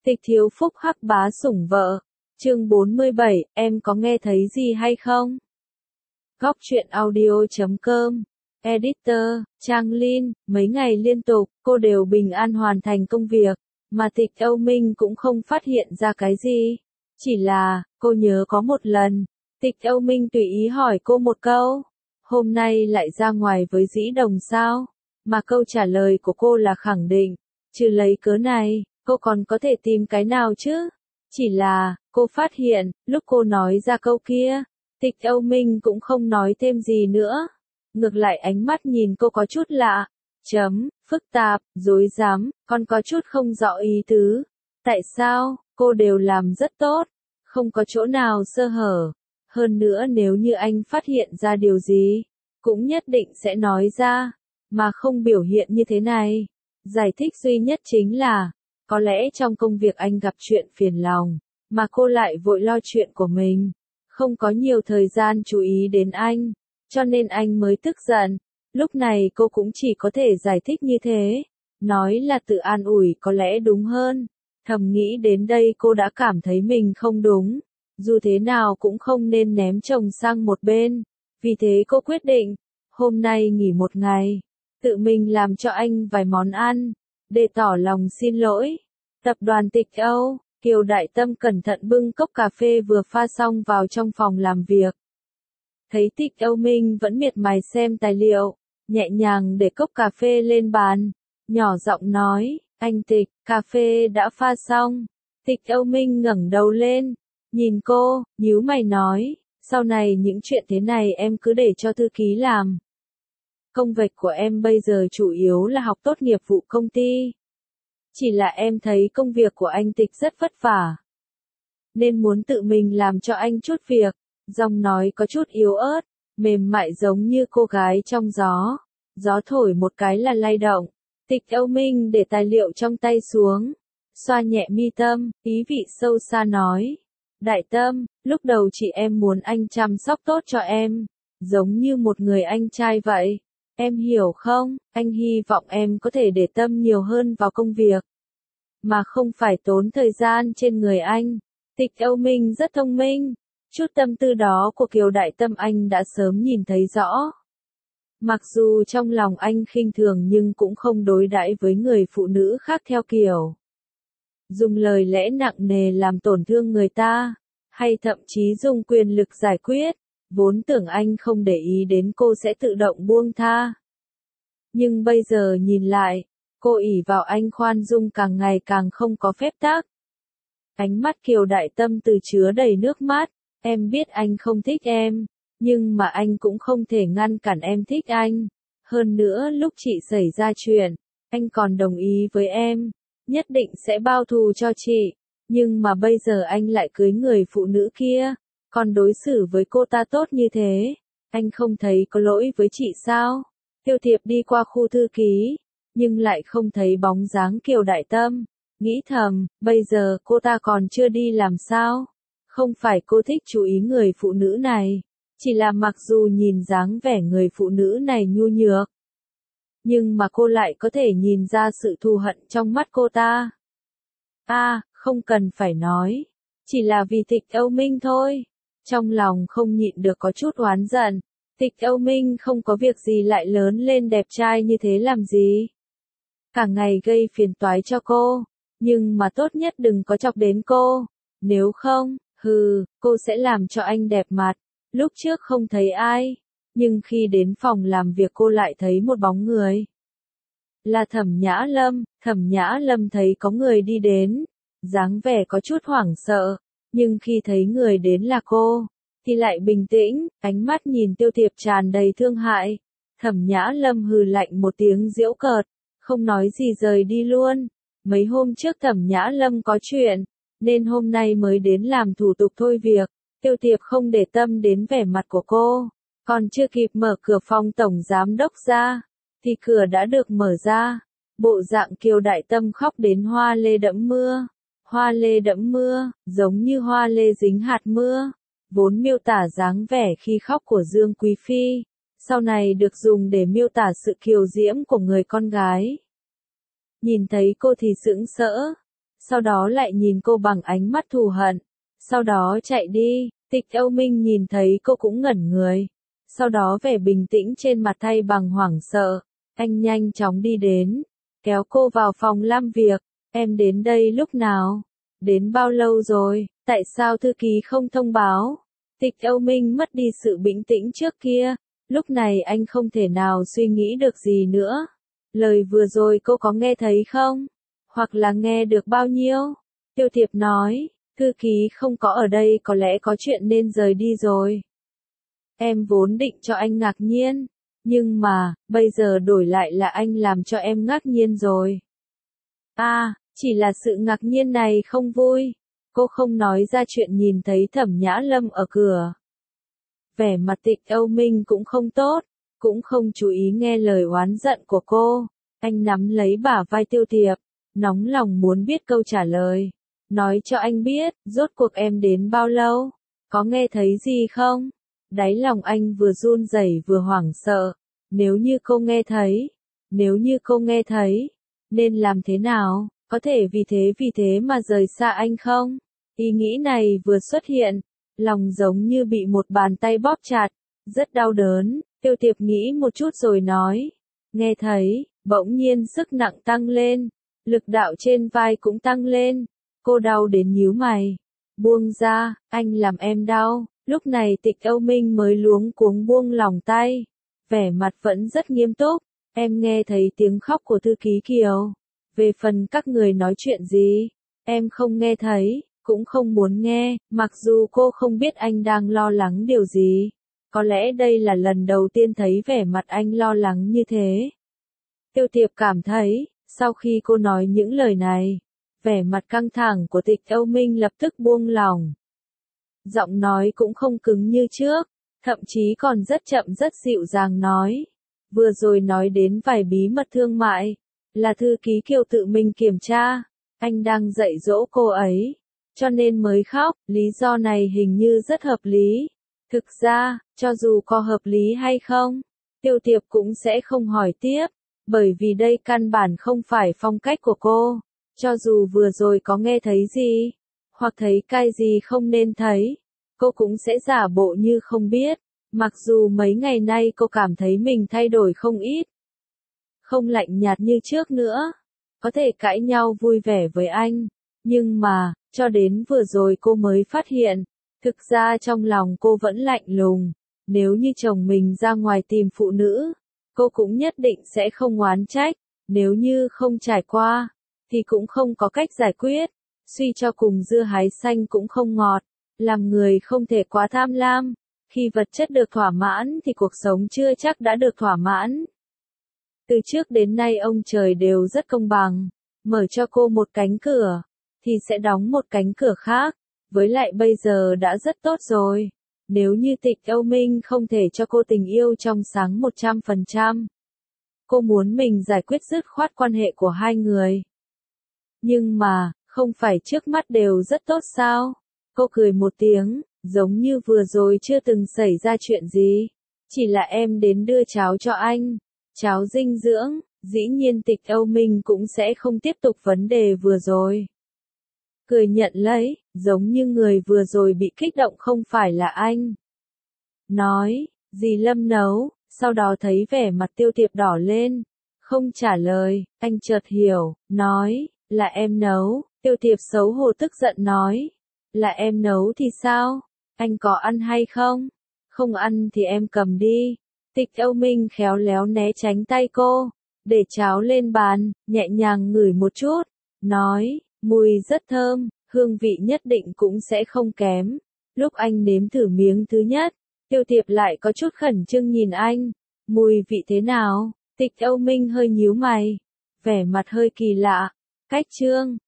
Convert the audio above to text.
Tịch thiếu phúc hắc bá sủng vợ. Chương 47, em có nghe thấy gì hay không? Góc truyện audio.com. Editor, Trang Linh, mấy ngày liên tục, cô đều bình an hoàn thành công việc, mà Tịch Âu Minh cũng không phát hiện ra cái gì. Chỉ là, cô nhớ có một lần, Tịch Âu Minh tùy ý hỏi cô một câu, hôm nay lại ra ngoài với Dĩ Đồng sao? Mà câu trả lời của cô là khẳng định, trừ lấy cớ này, cô còn có thể tìm cái nào chứ? Chỉ là, cô phát hiện, lúc cô nói ra câu kia, Tịch Âu Minh cũng không nói thêm gì nữa. Ngược lại ánh mắt nhìn cô có chút lạ, phức tạp, rối rắm, còn có chút không rõ ý tứ. Tại sao, cô đều làm rất tốt, không có chỗ nào sơ hở. Hơn nữa nếu như anh phát hiện ra điều gì, cũng nhất định sẽ nói ra, mà không biểu hiện như thế này. Giải thích duy nhất chính là, có lẽ trong công việc anh gặp chuyện phiền lòng, mà cô lại vội lo chuyện của mình, không có nhiều thời gian chú ý đến anh, cho nên anh mới tức giận. Lúc này cô cũng chỉ có thể giải thích như thế, nói là tự an ủi có lẽ đúng hơn. Thầm nghĩ đến đây cô đã cảm thấy mình không đúng, dù thế nào cũng không nên ném chồng sang một bên. Vì thế cô quyết định, hôm nay nghỉ một ngày, tự mình làm cho anh vài món ăn, để tỏ lòng xin lỗi. Tập đoàn Tịch Âu, Kiều Đại Tâm cẩn thận bưng cốc cà phê vừa pha xong vào trong phòng làm việc. Thấy Tịch Âu Minh vẫn miệt mài xem tài liệu, nhẹ nhàng để cốc cà phê lên bàn, nhỏ giọng nói, anh Tịch, cà phê đã pha xong. Tịch Âu Minh ngẩng đầu lên, nhìn cô, nhíu mày nói, sau này những chuyện thế này em cứ để cho thư ký làm. Công việc của em bây giờ chủ yếu là học tốt nghiệp vụ công ty. Chỉ là em thấy công việc của anh Tịch rất vất vả, nên muốn tự mình làm cho anh chút việc. Giọng nói có chút yếu ớt, mềm mại giống như cô gái trong gió. Gió thổi một cái là lay động. Tịch Âu Minh để tài liệu trong tay xuống, xoa nhẹ mi tâm, ý vị sâu xa nói. Đại Tâm, lúc đầu chị em muốn anh chăm sóc tốt cho em, giống như một người anh trai vậy. Em hiểu không, anh hy vọng em có thể để tâm nhiều hơn vào công việc, mà không phải tốn thời gian trên người anh. Tịch Âu Minh rất thông minh, chút tâm tư đó của Kiều Đại Tâm anh đã sớm nhìn thấy rõ. Mặc dù trong lòng anh khinh thường nhưng cũng không đối đãi với người phụ nữ khác theo kiểu dùng lời lẽ nặng nề làm tổn thương người ta, hay thậm chí dùng quyền lực giải quyết. Vốn tưởng anh không để ý đến cô sẽ tự động buông tha. Nhưng bây giờ nhìn lại, cô ỷ vào anh khoan dung càng ngày càng không có phép tắc. Ánh mắt Kiều Đại Tâm từ chứa đầy nước mắt, em biết anh không thích em, nhưng mà anh cũng không thể ngăn cản em thích anh. Hơn nữa lúc chị xảy ra chuyện, anh còn đồng ý với em, nhất định sẽ bao thù cho chị. Nhưng mà bây giờ anh lại cưới người phụ nữ kia, còn đối xử với cô ta tốt như thế. Anh không thấy có lỗi với chị sao? Tiêu Thiệp đi qua khu thư ký, nhưng lại không thấy bóng dáng Kiều Đại Tâm. Nghĩ thầm, bây giờ cô ta còn chưa đi làm sao? Không phải cô thích chú ý người phụ nữ này, chỉ là mặc dù nhìn dáng vẻ người phụ nữ này nhu nhược, nhưng mà cô lại có thể nhìn ra sự thù hận trong mắt cô ta. Không cần phải nói, chỉ là vì Tịch Âu Minh thôi. Trong lòng không nhịn được có chút oán giận. Tịch Âu Minh không có việc gì lại lớn lên đẹp trai như thế làm gì? Cả ngày gây phiền toái cho cô, nhưng mà tốt nhất đừng có chọc đến cô. Nếu không, cô sẽ làm cho anh đẹp mặt. Lúc trước không thấy ai, nhưng khi đến phòng làm việc cô lại thấy một bóng người. Là Thẩm Nhã Lâm. Thẩm Nhã Lâm thấy có người đi đến, dáng vẻ có chút hoảng sợ, nhưng khi thấy người đến là cô, thì lại bình tĩnh, ánh mắt nhìn Tiêu Thiệp tràn đầy thương hại. Thẩm Nhã Lâm hừ lạnh một tiếng giễu cợt, không nói gì rời đi luôn. Mấy hôm trước Thẩm Nhã Lâm có chuyện, nên hôm nay mới đến làm thủ tục thôi việc. Tiêu Thiệp không để tâm đến vẻ mặt của cô, còn chưa kịp mở cửa phòng tổng giám đốc ra, thì cửa đã được mở ra. Bộ dạng Kiều Đại Tâm khóc đến hoa lê đẫm mưa. Hoa lê đẫm mưa, giống như hoa lê dính hạt mưa, vốn miêu tả dáng vẻ khi khóc của Dương Quý Phi, sau này được dùng để miêu tả sự kiều diễm của người con gái. Nhìn thấy cô thì sững sỡ, sau đó lại nhìn cô bằng ánh mắt thù hận, sau đó chạy đi. Tịch Âu Minh nhìn thấy cô cũng ngẩn người, sau đó vẻ bình tĩnh trên mặt thay bằng hoảng sợ, anh nhanh chóng đi đến, kéo cô vào phòng làm việc. Em đến đây lúc nào? Đến bao lâu rồi? Tại sao thư ký không thông báo? Tịch Âu Minh mất đi sự bình tĩnh trước kia, lúc này anh không thể nào suy nghĩ được gì nữa. Lời vừa rồi cô có nghe thấy không? Hoặc là nghe được bao nhiêu? Tiêu Thiệp nói, thư ký không có ở đây, có lẽ có chuyện nên rời đi rồi. Em vốn định cho anh ngạc nhiên, nhưng mà, bây giờ đổi lại là anh làm cho em ngạc nhiên rồi. Chỉ là sự ngạc nhiên này không vui. Cô không nói ra chuyện nhìn thấy Thẩm Nhã Lâm ở cửa. Vẻ mặt Tịch Âu Minh cũng không tốt, cũng không chú ý nghe lời oán giận của cô. Anh nắm lấy bả vai Tiêu Thiệp, nóng lòng muốn biết câu trả lời. Nói cho anh biết, rốt cuộc em đến bao lâu? Có nghe thấy gì không? Đáy lòng anh vừa run rẩy vừa hoảng sợ. Nếu như cô nghe thấy, nên làm thế nào? Có thể vì thế mà rời xa anh không? Ý nghĩ này vừa xuất hiện, lòng giống như bị một bàn tay bóp chặt, rất đau đớn. Tiêu Tiệp nghĩ một chút rồi nói, nghe thấy, bỗng nhiên sức nặng tăng lên, lực đạo trên vai cũng tăng lên, cô đau đến nhíu mày. Buông ra, anh làm em đau. Lúc này Tịch Âu Minh mới luống cuống buông lỏng tay, vẻ mặt vẫn rất nghiêm túc. Em nghe thấy tiếng khóc của thư ký Kiều. Về phần các người nói chuyện gì, em không nghe thấy, cũng không muốn nghe, mặc dù cô không biết anh đang lo lắng điều gì. Có lẽ đây là lần đầu tiên thấy vẻ mặt anh lo lắng như thế. Tiêu Tiệp cảm thấy, sau khi cô nói những lời này, vẻ mặt căng thẳng của Tịch Âu Minh lập tức buông lỏng. Giọng nói cũng không cứng như trước, thậm chí còn rất chậm rất dịu dàng nói. Vừa rồi nói đến vài bí mật thương mại, là thư ký Kiều tự mình kiểm tra, anh đang dạy dỗ cô ấy, cho nên mới khóc, lý do này hình như rất hợp lý. Thực ra, cho dù có hợp lý hay không, Tiêu Tiệp cũng sẽ không hỏi tiếp, bởi vì đây căn bản không phải phong cách của cô. Cho dù vừa rồi có nghe thấy gì, hoặc thấy cái gì không nên thấy, cô cũng sẽ giả bộ như không biết. Mặc dù mấy ngày nay cô cảm thấy mình thay đổi không ít, không lạnh nhạt như trước nữa, có thể cãi nhau vui vẻ với anh, nhưng mà, cho đến vừa rồi cô mới phát hiện, thực ra trong lòng cô vẫn lạnh lùng. Nếu như chồng mình ra ngoài tìm phụ nữ, cô cũng nhất định sẽ không oán trách, nếu như không trải qua, thì cũng không có cách giải quyết. Suy cho cùng dưa hái xanh cũng không ngọt, làm người không thể quá tham lam. Khi vật chất được thỏa mãn thì cuộc sống chưa chắc đã được thỏa mãn. Từ trước đến nay ông trời đều rất công bằng, mở cho cô một cánh cửa, thì sẽ đóng một cánh cửa khác, với lại bây giờ đã rất tốt rồi. Nếu như Tịch Âu Minh không thể cho cô tình yêu trong sáng 100%, cô muốn mình giải quyết dứt khoát quan hệ của hai người. Nhưng mà, không phải trước mắt đều rất tốt sao? Cô cười một tiếng, giống như vừa rồi chưa từng xảy ra chuyện gì. Chỉ là em đến đưa cháo cho anh. Cháo dinh dưỡng, dĩ nhiên Tịch Âu Minh cũng sẽ không tiếp tục vấn đề vừa rồi. Cười nhận lấy, giống như người vừa rồi bị kích động không phải là anh. Nói, dì Lâm nấu, sau đó thấy vẻ mặt Tiêu Tiệp đỏ lên. Không trả lời, anh chợt hiểu, nói, là em nấu. Tiêu Tiệp xấu hổ tức giận nói, là em nấu thì sao? Anh có ăn hay không? Không ăn thì em cầm đi. Tịch Âu Minh khéo léo né tránh tay cô, để cháo lên bàn, nhẹ nhàng ngửi một chút, nói, mùi rất thơm, hương vị nhất định cũng sẽ không kém. Lúc anh nếm thử miếng thứ nhất, Tiêu Tiệp lại có chút khẩn trương nhìn anh, mùi vị thế nào? Tịch Âu Minh hơi nhíu mày, vẻ mặt hơi kỳ lạ. Cách chương